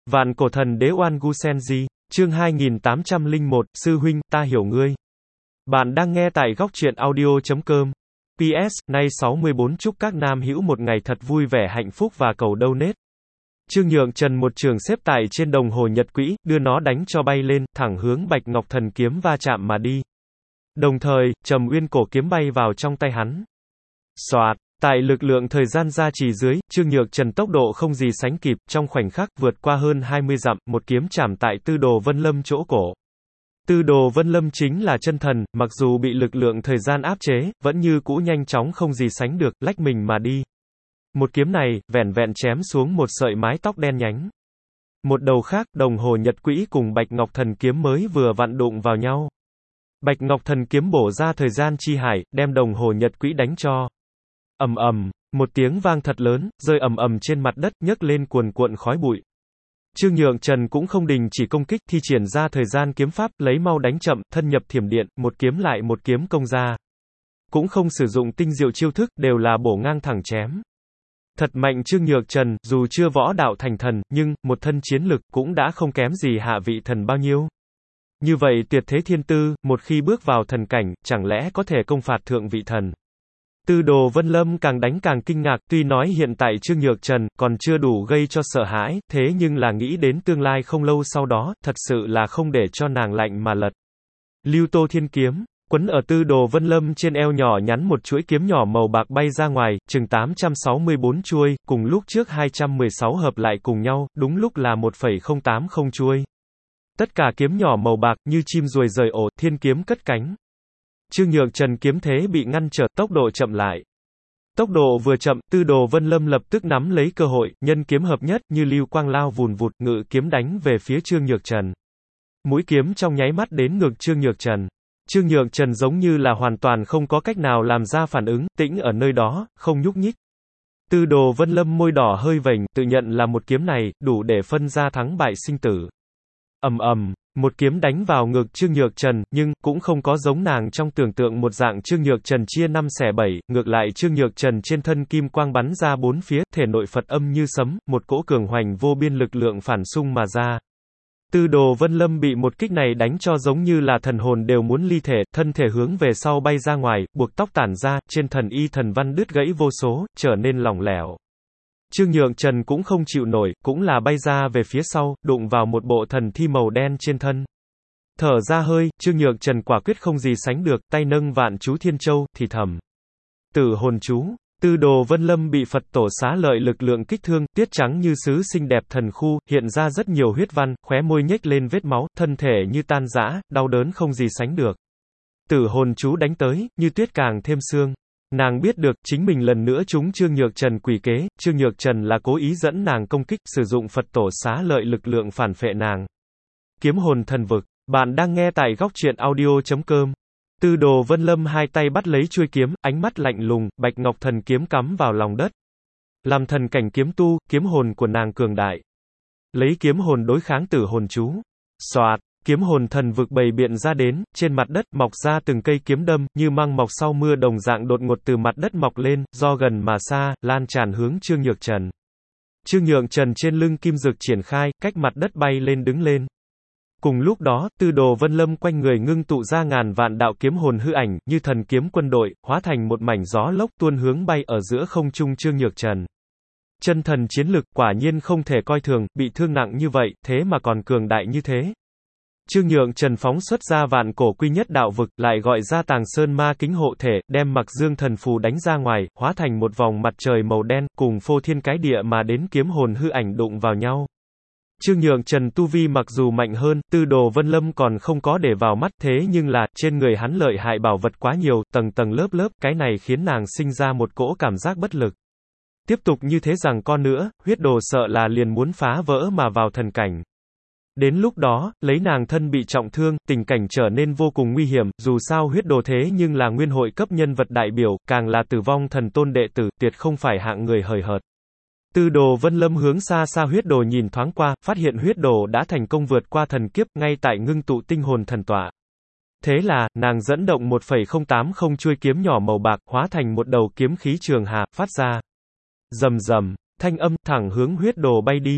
Vạn cổ thần đế Oan Gu Senji, chương 2801, Sư huynh, ta hiểu ngươi. Bạn đang nghe tại góc truyện audio.com. PS, nay 64 chúc các nam hữu một ngày thật vui vẻ hạnh phúc và cầu donate. Trương Nhượng Trần một trường xếp tại trên đồng hồ nhật quỹ, đưa nó đánh cho bay lên, thẳng hướng Bạch Ngọc Thần kiếm va chạm mà đi. Đồng thời, Trầm Uyên cổ kiếm bay vào trong tay hắn. Soạt. Tại lực lượng thời gian gia trì dưới, Trương Nhược Trần tốc độ không gì sánh kịp, trong khoảnh khắc vượt qua hơn 20 dặm, một kiếm chạm tại Tư Đồ Vân Lâm chỗ cổ. Tư Đồ Vân Lâm chính là chân thần, mặc dù bị lực lượng thời gian áp chế, vẫn như cũ nhanh chóng không gì sánh được, lách mình mà đi. Một kiếm này, vẻn vẹn chém xuống một sợi mái tóc đen nhánh. Một đầu khác, đồng hồ nhật quỹ cùng Bạch Ngọc Thần kiếm mới vừa vặn đụng vào nhau. Bạch Ngọc Thần kiếm bổ ra thời gian chi hải, đem đồng hồ nhật quỹ đánh cho. Ầm ầm, một tiếng vang thật lớn, rơi ầm ầm trên mặt đất, nhấc lên cuồn cuộn khói bụi. Trương Nhượng Trần cũng không đình chỉ công kích, thi triển ra thời gian kiếm pháp, lấy mau đánh chậm, thân nhập thiểm điện, một kiếm lại một kiếm công ra. Cũng không sử dụng tinh diệu chiêu thức, đều là bổ ngang thẳng chém. Thật mạnh Trương Nhượng Trần, dù chưa võ đạo thành thần, nhưng, một thân chiến lực, cũng đã không kém gì hạ vị thần bao nhiêu. Như vậy tuyệt thế thiên tư, một khi bước vào thần cảnh, chẳng lẽ có thể công phạt thượng vị thần. Tư Đồ Vân Lâm càng đánh càng kinh ngạc, tuy nói hiện tại Trương Nhược Trần còn chưa đủ gây cho sợ hãi, thế nhưng là nghĩ đến tương lai không lâu sau đó, thật sự là không để cho nàng lạnh mà lật. Lưu Tô Thiên kiếm, quấn ở Tư Đồ Vân Lâm trên eo nhỏ nhắn một chuỗi kiếm nhỏ màu bạc bay ra ngoài, chừng 864 chuôi, cùng lúc trước 216 hợp lại cùng nhau, đúng lúc là 1,080 chuôi. Tất cả kiếm nhỏ màu bạc, như chim ruồi rời ổ, thiên kiếm cất cánh. Trương Nhượng Trần kiếm thế bị ngăn trở, tốc độ chậm lại. Tốc độ vừa chậm, Tư Đồ Vân Lâm lập tức nắm lấy cơ hội, nhân kiếm hợp nhất, như lưu quang lao vùn vụt, ngự kiếm đánh về phía Trương Nhược Trần. Mũi kiếm trong nháy mắt đến ngực Trương Nhược Trần. Trương Nhược Trần giống như là hoàn toàn không có cách nào làm ra phản ứng, tĩnh ở nơi đó, không nhúc nhích. Tư Đồ Vân Lâm môi đỏ hơi vểnh, tự nhận là một kiếm này, đủ để phân ra thắng bại sinh tử. Ầm ầm. Một kiếm đánh vào ngực Trương Nhược Trần, nhưng, cũng không có giống nàng trong tưởng tượng một dạng Trương Nhược Trần chia 5 xẻ 7, ngược lại Trương Nhược Trần trên thân kim quang bắn ra bốn phía, thể nội Phật âm như sấm, một cỗ cường hoành vô biên lực lượng phản xung mà ra. Tư Đồ Vân Lâm bị một kích này đánh cho giống như là thần hồn đều muốn ly thể, thân thể hướng về sau bay ra ngoài, buộc tóc tản ra, trên thần y thần văn đứt gãy vô số, trở nên lỏng lẻo. Trương Nhượng Trần cũng không chịu nổi, cũng là bay ra về phía sau, đụng vào một bộ thần thi màu đen trên thân. Thở ra hơi, Trương Nhượng Trần quả quyết không gì sánh được, tay nâng vạn chú thiên châu, thì thầm. Tử hồn chú. Tư Đồ Vân Lâm bị Phật tổ xá lợi lực lượng kích thương, tiết trắng như sứ xinh đẹp thần khu, hiện ra rất nhiều huyết văn, khóe môi nhếch lên vết máu, thân thể như tan rã, đau đớn không gì sánh được. Tử hồn chú đánh tới, như tuyết càng thêm sương. Nàng biết được, chính mình lần nữa trúng Trương Nhược Trần quỷ kế, Trương Nhược Trần là cố ý dẫn nàng công kích, sử dụng Phật tổ xá lợi lực lượng phản phệ nàng. Kiếm hồn thần vực, bạn đang nghe tại góc truyện audio.com. Tư Đồ Vân Lâm hai tay bắt lấy chuôi kiếm, ánh mắt lạnh lùng, Bạch Ngọc Thần kiếm cắm vào lòng đất. Làm thần cảnh kiếm tu, kiếm hồn của nàng cường đại. Lấy kiếm hồn đối kháng tử hồn chú. Soạt. Kiếm hồn thần vực bày biện ra đến, trên mặt đất mọc ra từng cây kiếm đâm, như măng mọc sau mưa đồng dạng đột ngột từ mặt đất mọc lên, do gần mà xa, lan tràn hướng Trương Nhược Trần. Trương Nhượng Trần trên lưng kim dực triển khai, cách mặt đất bay lên đứng lên. Cùng lúc đó, Tư Đồ Vân Lâm quanh người ngưng tụ ra ngàn vạn đạo kiếm hồn hư ảnh, như thần kiếm quân đội, hóa thành một mảnh gió lốc tuôn hướng bay ở giữa không trung Trương Nhược Trần. Chân thần chiến lực, quả nhiên không thể coi thường, bị thương nặng như vậy, thế mà còn cường đại như thế. Trương Nhượng Trần phóng xuất ra vạn cổ quy nhất đạo vực, lại gọi ra Tàng Sơn Ma kính hộ thể, đem Mặc Dương thần phù đánh ra ngoài, hóa thành một vòng mặt trời màu đen, cùng phô thiên cái địa mà đến kiếm hồn hư ảnh đụng vào nhau. Trương Nhượng Trần tu vi mặc dù mạnh hơn, Tư Đồ Vân Lâm còn không có để vào mắt, thế nhưng là, trên người hắn lợi hại bảo vật quá nhiều, tầng tầng lớp lớp, cái này khiến nàng sinh ra một cỗ cảm giác bất lực. Tiếp tục như thế rằng con nữa, huyết đồ sợ là liền muốn phá vỡ mà vào thần cảnh. Đến lúc đó, lấy nàng thân bị trọng thương, tình cảnh trở nên vô cùng nguy hiểm, dù sao huyết đồ thế nhưng là nguyên hội cấp nhân vật đại biểu, càng là tử vong thần tôn đệ tử, tuyệt không phải hạng người hời hợt. Tư Đồ Vân Lâm hướng xa xa huyết đồ nhìn thoáng qua, phát hiện huyết đồ đã thành công vượt qua thần kiếp, ngay tại ngưng tụ tinh hồn thần tọa. Thế là, nàng dẫn động 1,080 chuôi kiếm nhỏ màu bạc, hóa thành một đầu kiếm khí trường hà, phát ra. Rầm rầm, thanh âm, thẳng hướng huyết đồ bay đi.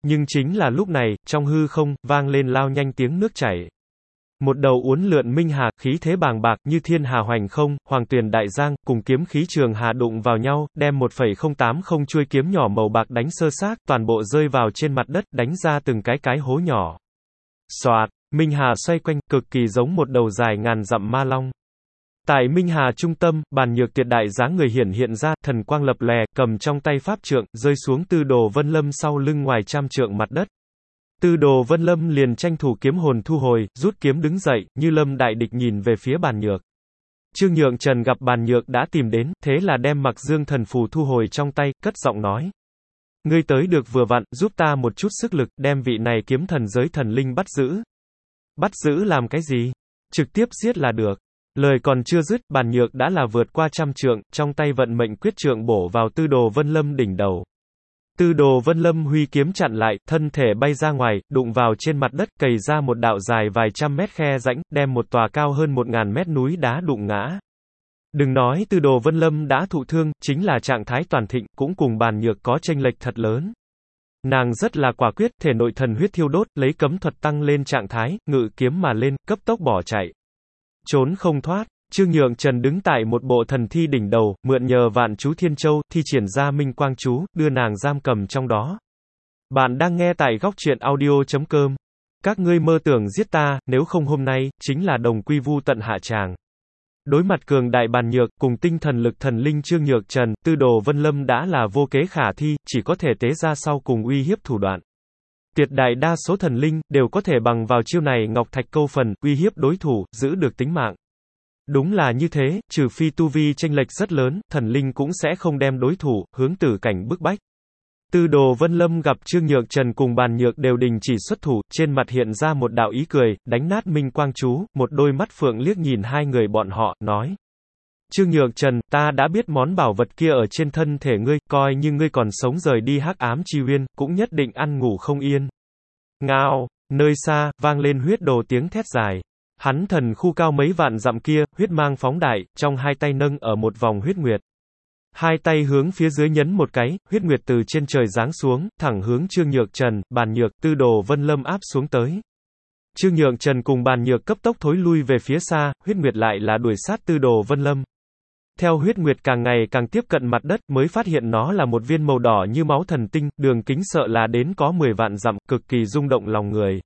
Nhưng chính là lúc này, trong hư không, vang lên lao nhanh tiếng nước chảy. Một đầu uốn lượn minh hà, khí thế bàng bạc, như thiên hà hoành không, hoàng tuyền đại giang, cùng kiếm khí trường hà đụng vào nhau, đem 1,080 chuôi kiếm nhỏ màu bạc đánh sơ xác, toàn bộ rơi vào trên mặt đất, đánh ra từng cái hố nhỏ. Xoạt, minh hà xoay quanh, cực kỳ giống một đầu dài ngàn dặm ma long. Tại minh hà trung tâm, Bàn Nhược tuyệt đại dáng người hiện ra, thần quang lập lè, cầm trong tay pháp trượng, rơi xuống Tư Đồ Vân Lâm sau lưng ngoài trăm trượng mặt đất. Tư Đồ Vân Lâm liền tranh thủ kiếm hồn thu hồi, rút kiếm đứng dậy, như lâm đại địch nhìn về phía Bàn Nhược. Trương Nhượng Trần gặp Bàn Nhược đã tìm đến, thế là đem Mặc Dương thần phù thu hồi trong tay, cất giọng nói: ngươi tới được vừa vặn, giúp ta một chút sức lực, đem vị này kiếm thần giới thần linh bắt giữ. Bắt giữ làm cái gì? Trực tiếp giết là được. Lời còn chưa dứt, Bàn Nhược đã là vượt qua trăm trượng, trong tay vận mệnh quyết trượng bổ vào Tư Đồ Vân Lâm đỉnh đầu. Tư Đồ Vân Lâm huy kiếm chặn lại, thân thể bay ra ngoài, đụng vào trên mặt đất, cày ra một đạo dài vài trăm mét khe rãnh, đem một tòa cao hơn 1000 mét núi đá đụng ngã. Đừng nói Tư Đồ Vân Lâm đã thụ thương, chính là trạng thái toàn thịnh, cũng cùng Bàn Nhược có chênh lệch thật lớn. Nàng rất là quả quyết, thể nội thần huyết thiêu đốt, lấy cấm thuật tăng lên trạng thái, ngự kiếm mà lên, cấp tốc bỏ chạy. Trốn không thoát. Trương Nhượng Trần đứng tại một bộ thần thi đỉnh đầu, mượn nhờ Vạn Chú Thiên Châu, thi triển ra Minh Quang Chú, đưa nàng giam cầm trong đó. Bạn đang nghe tại góc truyện audio.com. Các ngươi mơ tưởng giết ta, nếu không hôm nay, chính là đồng quy vu tận hạ tràng. Đối mặt cường đại Bàn Nhược, cùng tinh thần lực thần linh Trương Nhượng Trần, Tư Đồ Vân Lâm đã là vô kế khả thi, chỉ có thể tế ra sau cùng uy hiếp thủ đoạn. Tuyệt đại đa số thần linh, đều có thể bằng vào chiêu này ngọc thạch câu phần, uy hiếp đối thủ, giữ được tính mạng. Đúng là như thế, trừ phi tu vi chênh lệch rất lớn, thần linh cũng sẽ không đem đối thủ, hướng tử cảnh bức bách. Tư Đồ Vân Lâm gặp Trương Nhượng Trần cùng Bàn Nhược đều đình chỉ xuất thủ, trên mặt hiện ra một đạo ý cười, đánh nát Minh Quang Chú, một đôi mắt phượng liếc nhìn hai người bọn họ, nói: Trương Nhượng Trần, ta đã biết món bảo vật kia ở trên thân thể ngươi, coi như ngươi còn sống rời đi Hắc Ám Chi Uyên, cũng nhất định ăn ngủ không yên. Ngao, nơi xa, vang lên huyết đồ tiếng thét dài. Hắn thần khu cao mấy vạn dặm kia, huyết mang phóng đại, trong hai tay nâng ở một vòng huyết nguyệt. Hai tay hướng phía dưới nhấn một cái, huyết nguyệt từ trên trời giáng xuống, thẳng hướng Trương Nhượng Trần, Bàn Nhược, Tư Đồ Vân Lâm áp xuống tới. Trương Nhượng Trần cùng Bàn Nhược cấp tốc thối lui về phía xa, huyết nguyệt lại là đuổi sát Tư Đồ Vân Lâm. Theo huyết nguyệt càng ngày càng tiếp cận mặt đất, mới phát hiện nó là một viên màu đỏ như máu thần tinh, đường kính sợ là đến có 10 vạn dặm, cực kỳ rung động lòng người.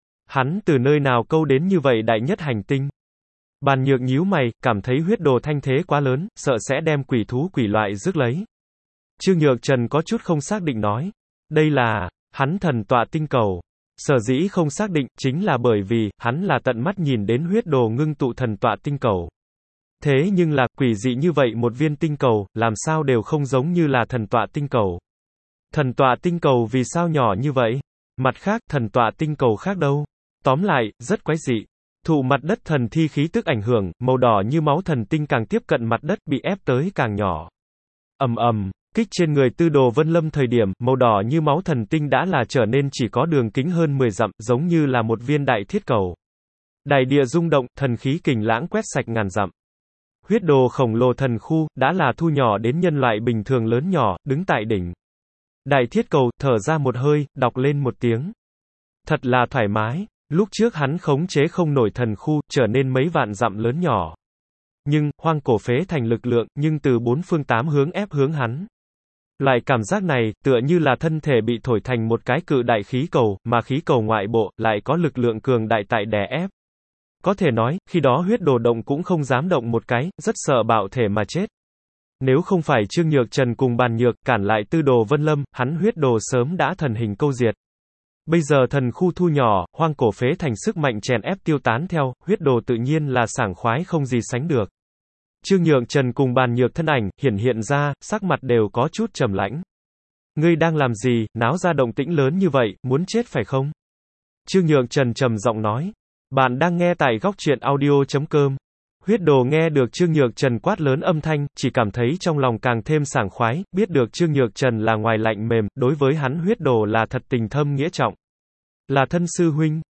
Hắn từ nơi nào câu đến như vậy đại nhất hành tinh? Bàn Nhược nhíu mày, cảm thấy huyết đồ thanh thế quá lớn, sợ sẽ đem quỷ thú quỷ loại rước lấy. Trương Nhượng Trần có chút không xác định nói. Đây là, hắn thần tọa tinh cầu. Sở dĩ không xác định, chính là bởi vì, hắn là tận mắt nhìn đến huyết đồ ngưng tụ thần tọa tinh cầu. Thế nhưng là, quỷ dị như vậy một viên tinh cầu, làm sao đều không giống như là thần tọa tinh cầu. Thần tọa tinh cầu vì sao nhỏ như vậy? Mặt khác, thần tọa tinh cầu khác đâu? Tóm lại, rất quái dị. Thụ mặt đất thần thi khí tức ảnh hưởng, màu đỏ như máu thần tinh càng tiếp cận mặt đất, bị ép tới càng nhỏ. Ầm ầm, kích trên người Tư Đồ Vân Lâm thời điểm, màu đỏ như máu thần tinh đã là trở nên chỉ có đường kính hơn 10 dặm, giống như là một viên đại thiết cầu. Đại địa rung động, thần khí kình lãng quét sạch ngàn dặm. Huyết đồ khổng lồ thần khu, đã là thu nhỏ đến nhân loại bình thường lớn nhỏ, đứng tại đỉnh. Đại thiết cầu, thở ra một hơi, đọc lên một tiếng. Thật là thoải mái. Lúc trước hắn khống chế không nổi thần khu, trở nên mấy vạn dặm lớn nhỏ. Nhưng, hoang cổ phế thành lực lượng, nhưng từ bốn phương tám hướng ép hướng hắn. Loại cảm giác này, tựa như là thân thể bị thổi thành một cái cự đại khí cầu, mà khí cầu ngoại bộ, lại có lực lượng cường đại tại đè ép. Có thể nói, khi đó huyết đồ động cũng không dám động một cái, rất sợ bạo thể mà chết. Nếu không phải Trương Nhượng Trần cùng Bàn Nhược, cản lại Tư Đồ Vân Lâm, hắn huyết đồ sớm đã thần hình câu diệt. Bây giờ thần khu thu nhỏ, hoang cổ phế thành sức mạnh chèn ép tiêu tán theo, huyết đồ tự nhiên là sảng khoái không gì sánh được. Trương Nhượng Trần cùng Bàn Nhược thân ảnh, hiện ra, sắc mặt đều có chút trầm lãnh. Ngươi đang làm gì, náo ra động tĩnh lớn như vậy, muốn chết phải không? Trương Nhượng Trần trầm giọng nói. Bạn đang nghe tại góc truyện audio.com. Huyết đồ nghe được Trương Nhượng Trần quát lớn âm thanh, chỉ cảm thấy trong lòng càng thêm sảng khoái, biết được Trương Nhượng Trần là ngoài lạnh mềm, đối với hắn huyết đồ là thật tình thâm nghĩa trọng. Là thân sư huynh,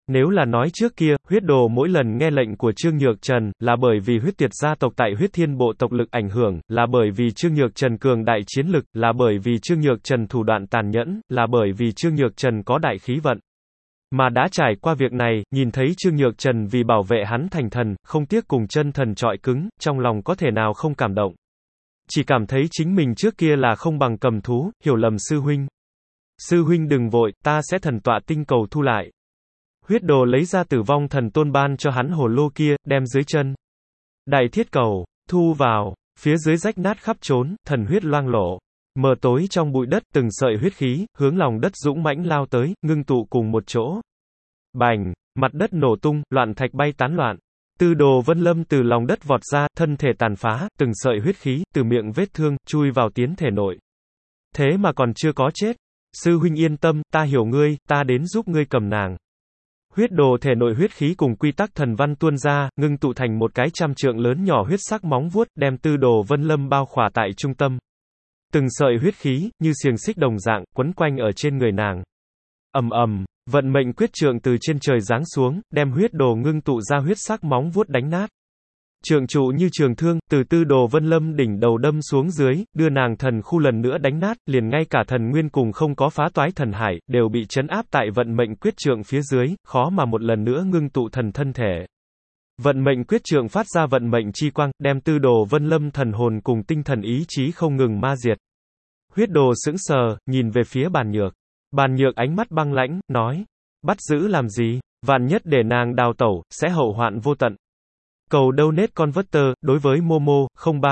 Nếu là nói trước kia, huyết đồ mỗi lần nghe lệnh của Trương Nhược Trần, là bởi vì huyết tuyệt gia tộc tại huyết thiên bộ tộc lực ảnh hưởng, là bởi vì Trương Nhược Trần cường đại chiến lực, là bởi vì Trương Nhược Trần thủ đoạn tàn nhẫn, là bởi vì Trương Nhược Trần có đại khí vận. Mà đã trải qua việc này, nhìn thấy Trương Nhược Trần vì bảo vệ hắn thành thần, không tiếc cùng chân thần chọi cứng, trong lòng có thể nào không cảm động. Chỉ cảm thấy chính mình trước kia là không bằng cầm thú, hiểu lầm sư huynh. Sư huynh đừng vội, ta sẽ thần tọa tinh cầu thu lại. Huyết đồ lấy ra Tử Vong Thần Tôn ban cho hắn hồ lô kia, đem dưới chân đại thiết cầu thu vào, phía dưới rách nát khắp trốn, thần huyết loang lổ. Mờ tối trong bụi đất, từng sợi huyết khí hướng lòng đất dũng mãnh lao tới, ngưng tụ cùng một chỗ. Bành, mặt đất nổ tung, loạn thạch bay tán loạn. Tư Đồ Vân Lâm từ lòng đất vọt ra, thân thể tàn phá, từng sợi huyết khí từ miệng vết thương chui vào tiến thể nội. Thế mà còn chưa có chết. Sư huynh yên tâm, ta hiểu ngươi, ta đến giúp ngươi cầm nàng. Huyết đồ thể nội huyết khí cùng quy tắc thần văn tuôn ra, ngưng tụ thành một cái 100 trượng lớn nhỏ huyết sắc móng vuốt, đem Tư Đồ Vân Lâm bao khỏa tại trung tâm. Từng sợi huyết khí, như xiềng xích đồng dạng, quấn quanh ở trên người nàng. Ầm ầm, vận mệnh quyết trượng từ trên trời giáng xuống, đem huyết đồ ngưng tụ ra huyết sắc móng vuốt đánh nát. Trượng trụ như trường thương, từ Tư Đồ Vân Lâm đỉnh đầu đâm xuống dưới, đưa nàng thần khu lần nữa đánh nát, liền ngay cả thần nguyên cùng không có phá toái thần hải, đều bị trấn áp tại vận mệnh quyết trượng phía dưới, khó mà một lần nữa ngưng tụ thần thân thể. Vận mệnh quyết trượng phát ra vận mệnh chi quang, đem Tư Đồ Vân Lâm thần hồn cùng tinh thần ý chí không ngừng ma diệt. Huyết đồ sững sờ, nhìn về phía Bàn Nhược. Bàn Nhược ánh mắt băng lãnh, nói, bắt giữ làm gì, vạn nhất để nàng đào tẩu, sẽ hậu hoạn vô tận. Cầu donate converter, đối với Momo,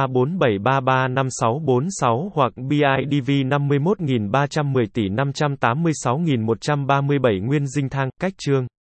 0347335646 hoặc BIDV 51310 tỷ 586137 Nguyên Dinh Thang, cách chương.